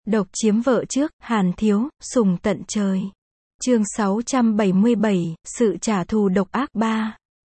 Độc chiếm vợ trước, Hàn Thiếu, sùng tận trời. Chương 677, sự trả thù độc ác 3.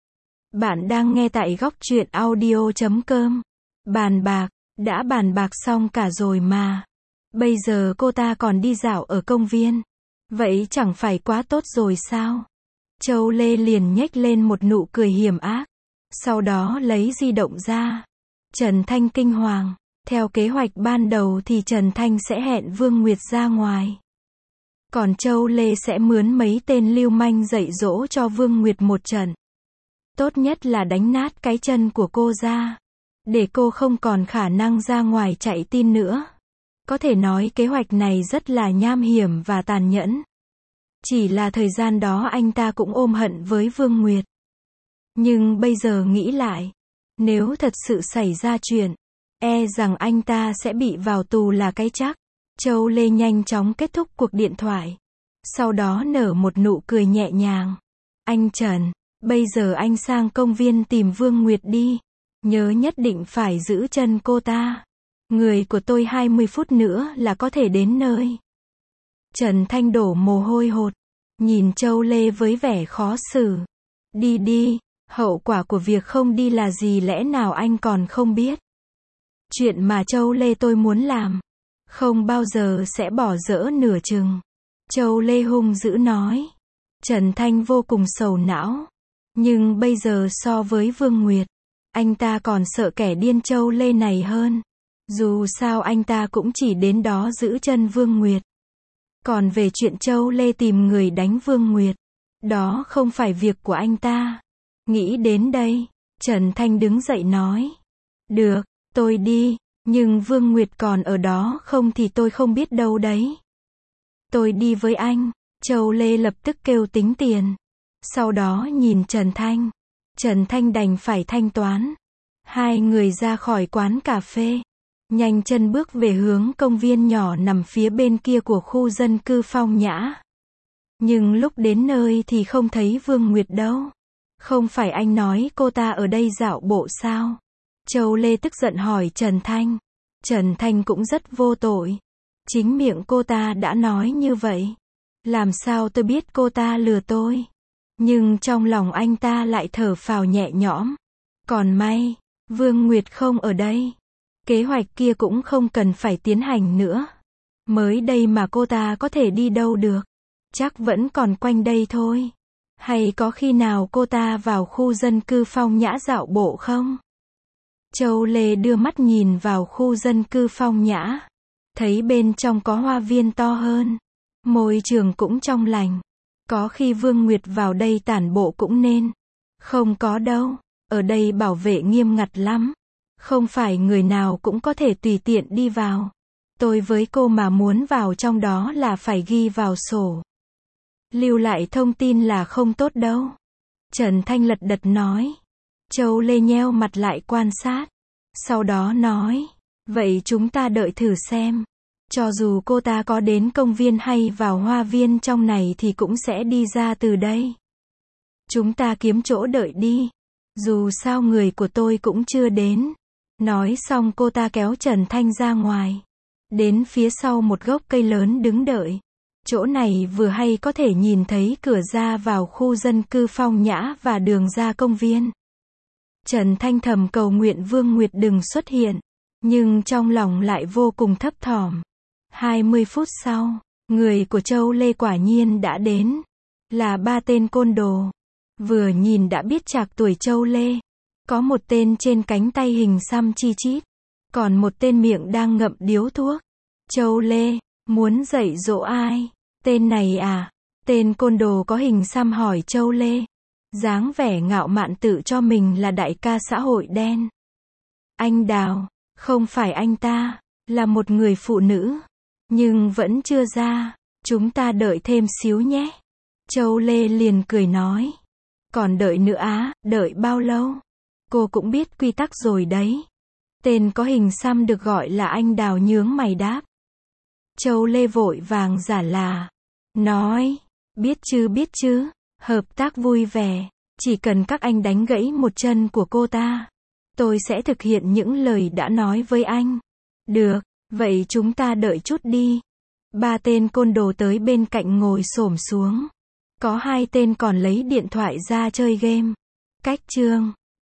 Bạn đang nghe tại góc truyện audio.com. Bàn bạc, đã bàn bạc xong cả rồi mà. Bây giờ cô ta còn đi dạo ở công viên. Vậy chẳng phải quá tốt rồi sao? Châu Lê liền nhếch lên một nụ cười hiểm ác. Sau đó lấy di động ra. Trần Thanh kinh hoàng. Theo kế hoạch ban đầu thì Trần Thanh sẽ hẹn Vương Nguyệt ra ngoài. Còn Châu Lê sẽ mướn mấy tên lưu manh dạy dỗ cho Vương Nguyệt một trận. Tốt nhất là đánh nát cái chân của cô ra. Để cô không còn khả năng ra ngoài chạy tin nữa. Có thể nói kế hoạch này rất là nham hiểm và tàn nhẫn. Chỉ là thời gian đó anh ta cũng ôm hận với Vương Nguyệt. Nhưng bây giờ nghĩ lại, nếu thật sự xảy ra chuyện, e rằng anh ta sẽ bị vào tù là cái chắc. Châu Lê nhanh chóng kết thúc cuộc điện thoại. Sau đó nở một nụ cười nhẹ nhàng. Anh Trần, bây giờ anh sang công viên tìm Vương Nguyệt đi. Nhớ nhất định phải giữ chân cô ta. Người của tôi 20 phút nữa là có thể đến nơi. Trần Thanh đổ mồ hôi hột. Nhìn Châu Lê với vẻ khó xử. Đi đi, hậu quả của việc không đi là gì lẽ nào anh còn không biết. Chuyện mà Châu Lê tôi muốn làm, không bao giờ sẽ bỏ dở nửa chừng. Châu Lê hung dữ nói. Trần Thanh vô cùng sầu não. Nhưng bây giờ so với Vương Nguyệt, anh ta còn sợ kẻ điên Châu Lê này hơn. Dù sao anh ta cũng chỉ đến đó giữ chân Vương Nguyệt. Còn về chuyện Châu Lê tìm người đánh Vương Nguyệt, đó không phải việc của anh ta. Nghĩ đến đây, Trần Thanh đứng dậy nói. Được, tôi đi, nhưng Vương Nguyệt còn ở đó không thì tôi không biết đâu đấy. Tôi đi với anh. Châu Lê lập tức kêu tính tiền. Sau đó nhìn Trần Thanh. Trần Thanh đành phải thanh toán. Hai người ra khỏi quán cà phê. Nhanh chân bước về hướng công viên nhỏ nằm phía bên kia của khu dân cư Phong Nhã. Nhưng lúc đến nơi thì không thấy Vương Nguyệt đâu. Không phải anh nói cô ta ở đây dạo bộ sao? Châu Lê tức giận hỏi Trần Thanh. Trần Thanh cũng rất vô tội. Chính miệng cô ta đã nói như vậy. Làm sao tôi biết cô ta lừa tôi? Nhưng trong lòng anh ta lại thở phào nhẹ nhõm. Còn may, Vương Nguyệt không ở đây. Kế hoạch kia cũng không cần phải tiến hành nữa. Mới đây mà cô ta có thể đi đâu được. Chắc vẫn còn quanh đây thôi. Hay có khi nào cô ta vào khu dân cư Phong Nhã dạo bộ không? Châu Lê đưa mắt nhìn vào khu dân cư Phong Nhã. Thấy bên trong có hoa viên to hơn. Môi trường cũng trong lành. Có khi Vương Nguyệt vào đây tản bộ cũng nên. Không có đâu. Ở đây bảo vệ nghiêm ngặt lắm. Không phải người nào cũng có thể tùy tiện đi vào. Tôi với cô mà muốn vào trong đó là phải ghi vào sổ. Lưu lại thông tin là không tốt đâu. Trần Thanh lật đật nói. Châu Lê nheo mặt lại quan sát. Sau đó nói. Vậy chúng ta đợi thử xem. Cho dù cô ta có đến công viên hay vào hoa viên trong này thì cũng sẽ đi ra từ đây. Chúng ta kiếm chỗ đợi đi. Dù sao người của tôi cũng chưa đến. Nói xong cô ta kéo Trần Thanh ra ngoài. Đến phía sau một gốc cây lớn đứng đợi. Chỗ này vừa hay có thể nhìn thấy cửa ra vào khu dân cư Phong Nhã và đường ra công viên. Trần Thanh thầm cầu nguyện Vương Nguyệt đừng xuất hiện. Nhưng trong lòng lại vô cùng thấp thỏm. 20 phút sau, người của Châu Lê quả nhiên đã đến. Là 3 tên côn đồ. Vừa nhìn đã biết trạc tuổi Châu Lê. Có một tên trên cánh tay hình xăm chi chít. Còn một tên miệng đang ngậm điếu thuốc. Châu Lê, muốn dạy dỗ ai? Tên này à? Tên côn đồ có hình xăm hỏi Châu Lê. Dáng vẻ ngạo mạn tự cho mình là đại ca xã hội đen. Anh Đào, không phải anh ta, là một người phụ nữ. Nhưng vẫn chưa ra. Chúng ta đợi thêm xíu nhé. Châu Lê liền cười nói. Còn đợi nữa á, đợi bao lâu? Cô cũng biết quy tắc rồi đấy. Tên có hình xăm được gọi là anh Đào nhướng mày đáp. Châu Lê vội vàng giả là. Nói. Biết chứ. Hợp tác vui vẻ. Chỉ cần các anh đánh gãy một chân của cô ta. Tôi sẽ thực hiện những lời đã nói với anh. Được. Vậy chúng ta đợi chút đi. Ba tên côn đồ tới bên cạnh ngồi xổm xuống. Có hai tên còn lấy điện thoại ra chơi game. Cách chương